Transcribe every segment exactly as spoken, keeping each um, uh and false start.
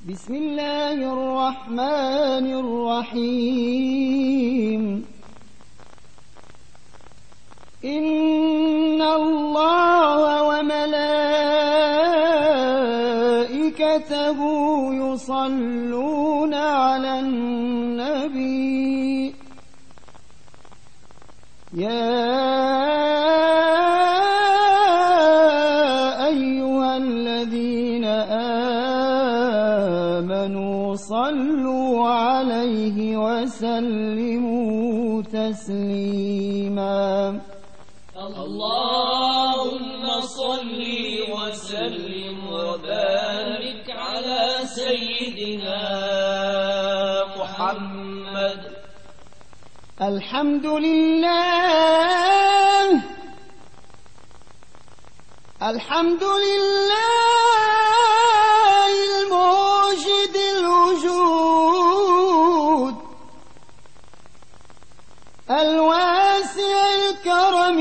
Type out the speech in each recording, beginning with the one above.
بسم الله الرحمن الرحيم إن الله وملائكته يصلون على النبي يا أيها الذين آمنوا صلوا عليه وسلموا تسليما اللهم صل وسلم وبارك على سيدنا محمد. الحمد لله الحمد لله الموجد الوجود الواسع الكرم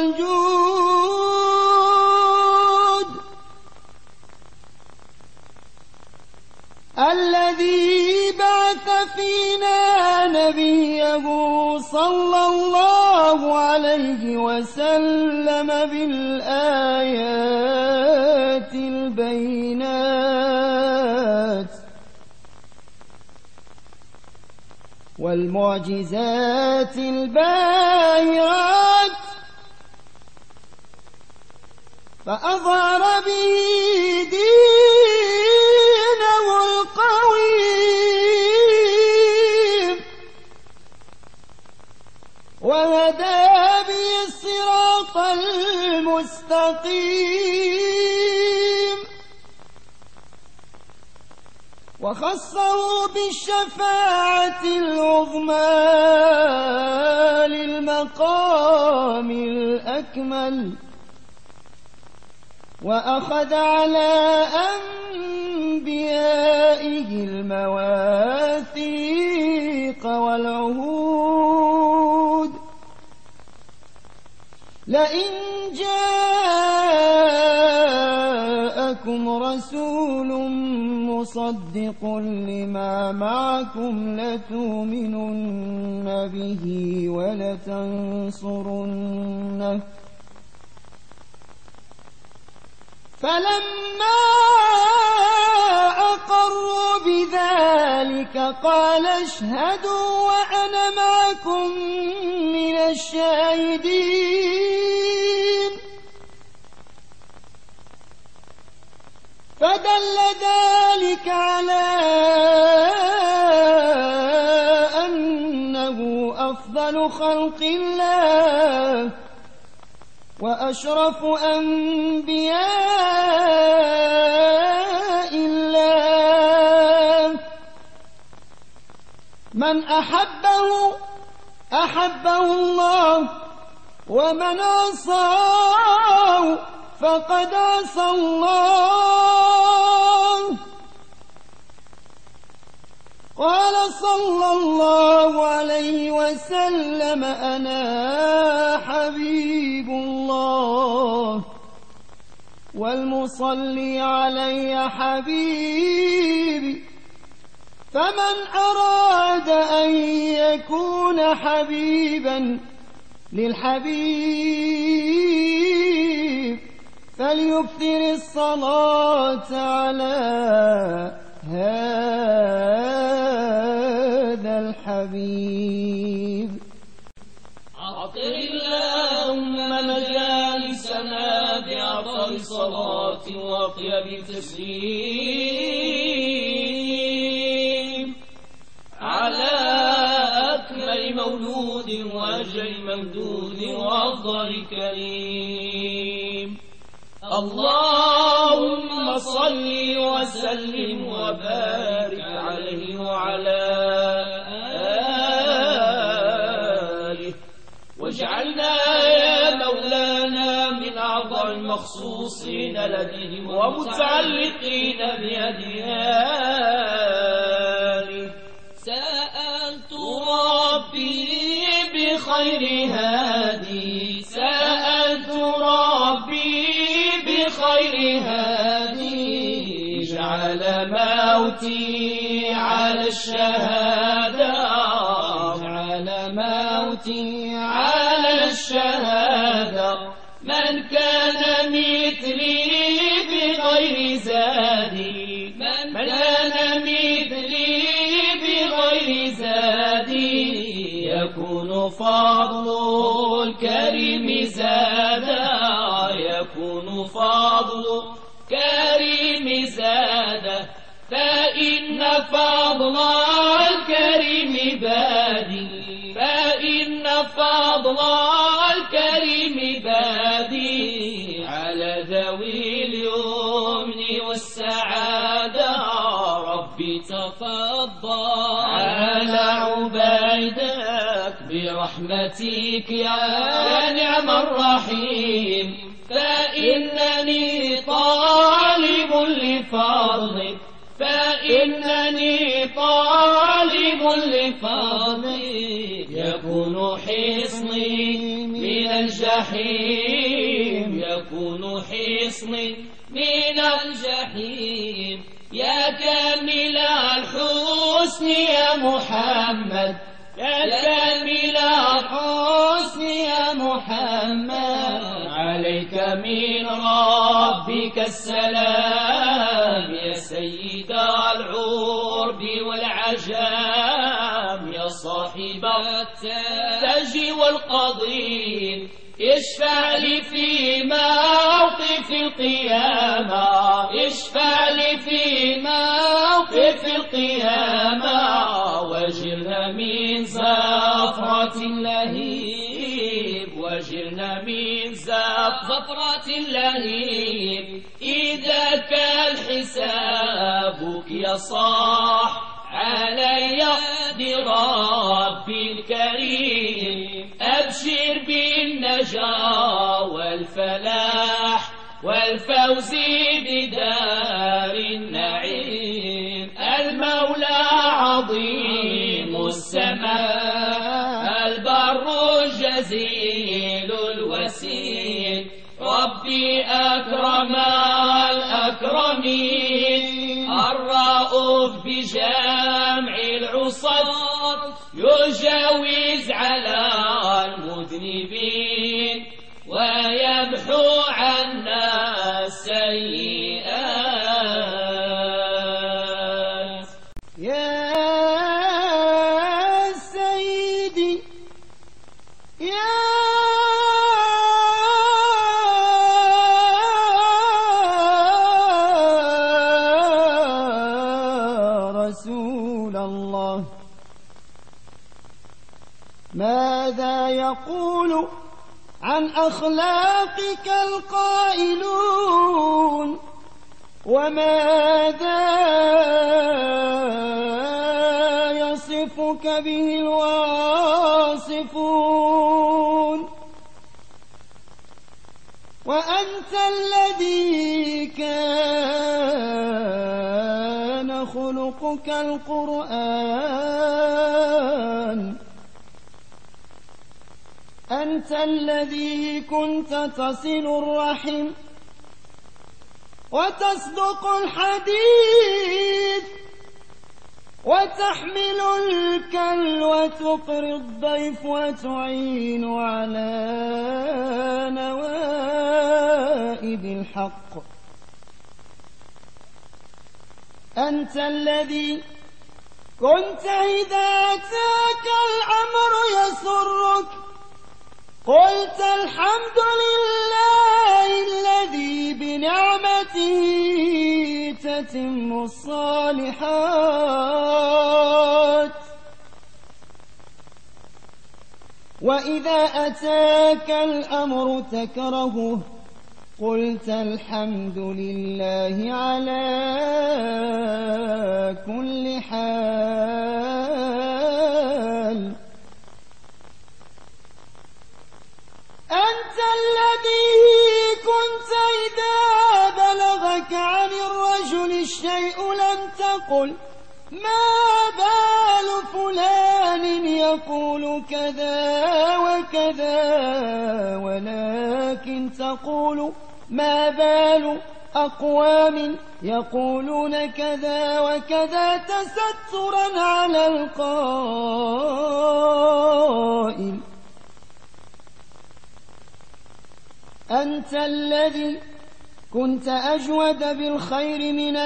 والجود الذي بعث فينا نبيه صلى الله عليه وسلم بالآيات البينات والمعجزات الباهرات فأظهر به دينه القويم وهدى به الصراط المستقيم وخصه بالشفاعة العظمى للمقام الأكمل وأخذ على أنبيائه المواثيق والعهود لئن جاءكم رسول مصدق لما معكم لتؤمنن به ولتنصرنه فلما أقروا بذلك قال اشهدوا وأنا معكم من الشاهدين فدل ذلك على أنه أفضل خلق الله وأشرف أنبياء الله من أحبه أحبه الله ومن عصاه فقد عصى الله قال صلى الله عليه وسلم أنا حبيب الله والمصلي علي حبيبي فمن أراد أن يكون حبيبا للحبيب فليكثر الصلاة على هذا الحبيب. عطر اللهم مجالسنا بعطر الصلاة وأطيب تسليم على أكمل مولود وأجل ممدود وأفضل كريم. اللهم صل وسلم وبارك عليه وعلى آله واجعلنا يا مولانا من أعضاء المخصوصين لديه ومتعلقين بأديانه. سألت ربي بخير هادي سألت ربي بخير هادي جعل موت موتي على الشهادة على موتي على الشهادة من كان مثلي بغير زادي من كان مثلي بغير زادي يكون فضل الكريم زادا يكون فضل الكريم زادا فإن فضل الكريم بادي فإن فضل الكريم بادي على ذوي اليمن والسعادة ربي تفضل على عبيدك برحمتك يا نعم الرحيم فإنني طالب لفضلك فإنني طالب لفضلك يكون حصني من الجحيم يكون حصني من الجحيم يا كامل الحسن يا محمد يا كامل الحسن يا محمد عليك من ربك السلام يا سيد العرب والعجام يا صاحب التاج والقضيب اشفع لي في موقف القيامة اشفع لي في موقف القيامة واجرنا من زفرة اللهيب واجرنا من زفرة اللهيب إذا كان حسابك يا صاح علي بربي الكريم أبشر بالنجاة والفلاح والفوز بدار النعيم المولى عظيم السماء البر الجزيل الوسيل ربي أكرم الأكرمين الرؤوف بجمع العصاة يجاوز على المذنبين ويمحو عنا السيئات يا سيدي يا رسول الله ماذا يقول عن أخلاقك القائلون وماذا يصفك به الواصفون وأنت الذي كان خلقك القرآن أنت الذي كنت تصل الرحم وتصدق الحديث وتحمل الكل وتقري الضيف وتعين على نوائب الحق أنت الذي كنت إذا أتاك الأمر يسرك قلت الحمد لله الذي بنعمته تتم الصالحات وإذا أتاك الأمر تكرهه قلت الحمد لله على كل حال أنت الذي كنت إذا بلغك عن الرجل الشيء لم تقل ما بال فلان يقول كذا وكذا ولكن تقول ما بال أقوام يقولون كذا وكذا تسترا على القائل أنت الذي كنت أجود بالخير من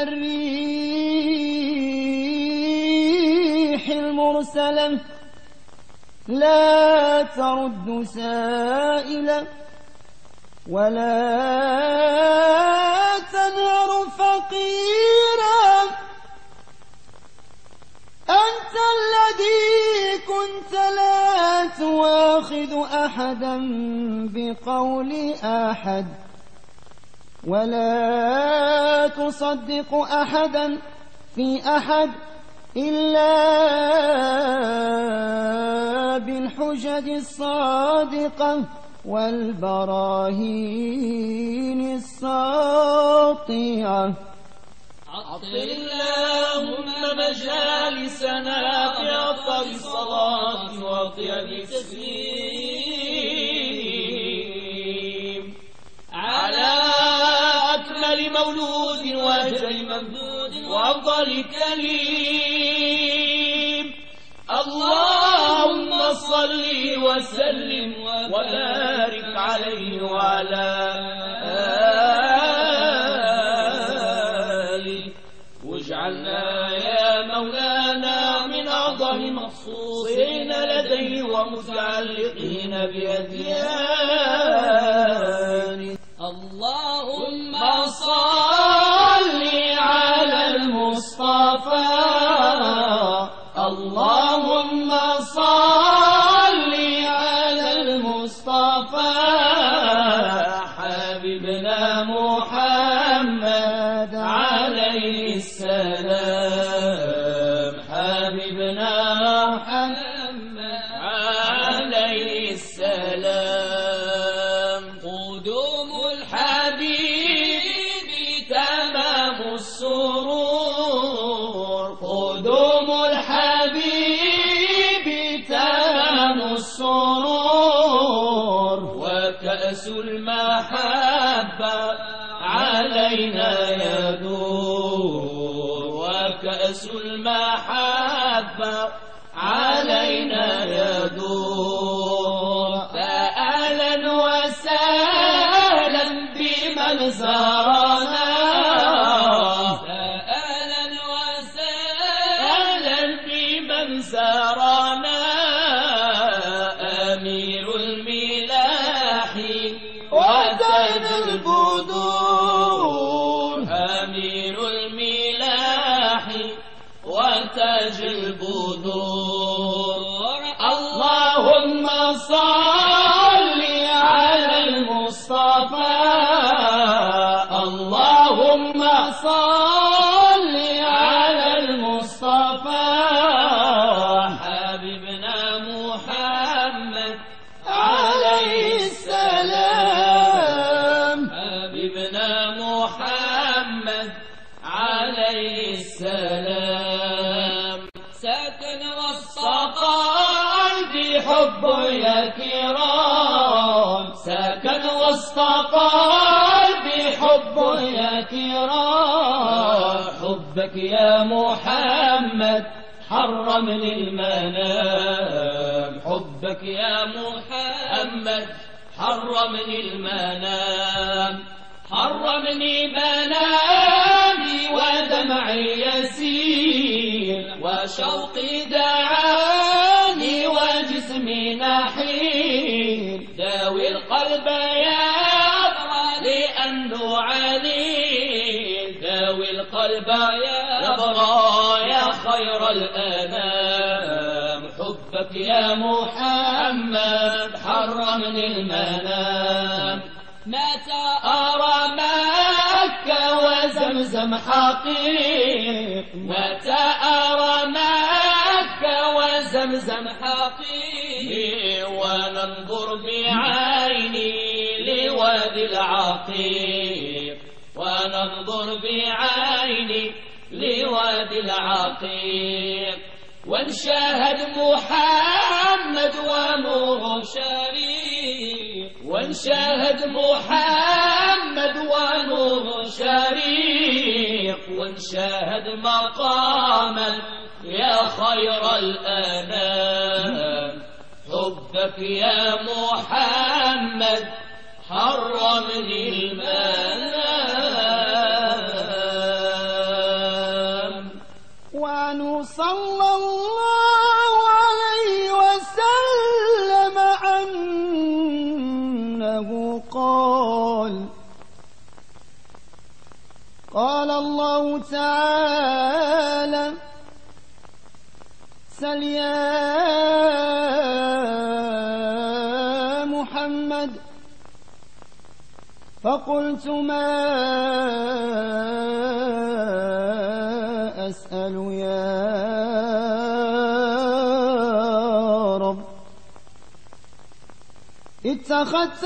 الريح المرسلة لا ترد سائلا ولا تنهر فقيرا أنت الذي كنت لا تواخذ أحدا بقول أحد ولا تصدق أحدا في أحد إلا بالحجج الصادقة والبراهين الساطعة. عطر اللهم مجالسنا في أفضل الصلاة وأطيب التسليم على أكمل مولود وأجل ممدود وأفضل كريم. اللهم صل وسلم وبارك عليه وعلى آله واجعلنا يا مولانا من أعظم مخصوصين لديه ومتعلقين بأديانه. اللهم صل على المصطفى اللهم صل على المصطفى حبيبنا محمد عليه السلام حبيبنا محمد عليه السلام. قدوم الحبيب تمام السرور قدوم الحبيب تمام السرور وكأس المحبة علينا يدور وكأس المحبة علينا يدور. فأهلا وسهلا بمن زارنا فأهلا وسهلا بمن زارنا أمير الملاح وزين البدور أمير الملاح وتاج البدور. اللهم صل على المصطفى اللهم صل على المصطفى حبيبنا محمد عليه السلام حبيبنا محمد عليه السلام. سكن وسط قلبي حب يا كرام سكن وسط قلبي حب يا كرام. حبك يا محمد حرمني المنام حبك يا محمد حرمني المنام حرمني منامي ودمعي يسير وشوقي دعاني وجسمي نحيل. داوي القلب يا أبرى لأنه عليل داوي القلب يا أبرى يا خير الأنام. حبك يا محمد حرمني المنام. متى أرى مكة وزمزم حقيق متى أرى مكة وزمزم حقيق وننظر بعيني لوادي العقيق وننظر بعيني لوادي العقيق ونشاهد محمد ونور شريف ونشاهد محمد ونور شريف وانشاهد مقامك يا خير الأنام. حبك يا محمد حرمني المنام. وعنه صلى الله عليه وسلم أنه قال قال الله تعالى سل يا محمد فقلت ما أسأل يا رب اتخذت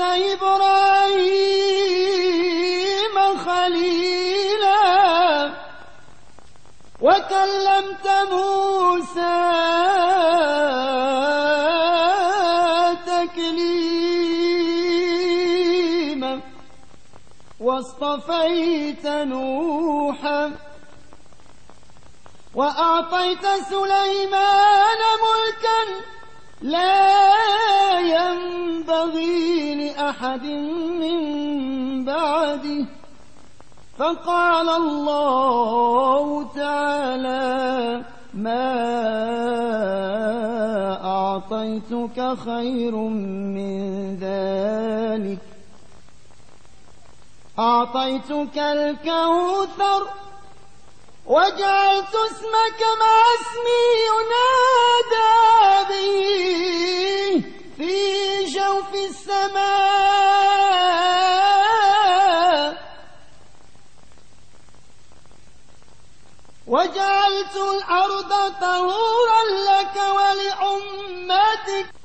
إبراهيم خليلا وكلمت موسى تكليما واصطفيت نوحا وأعطيت سليمان ملكا لا ينبغي لأحد من بعده. فقال الله تعالى ما أعطيتك خير من ذلك أعطيتك الكوثر وجعلت اسمك مع اسمي ينادى به في جوف السماء وجعلت الأرض طهورا لك ولأمتك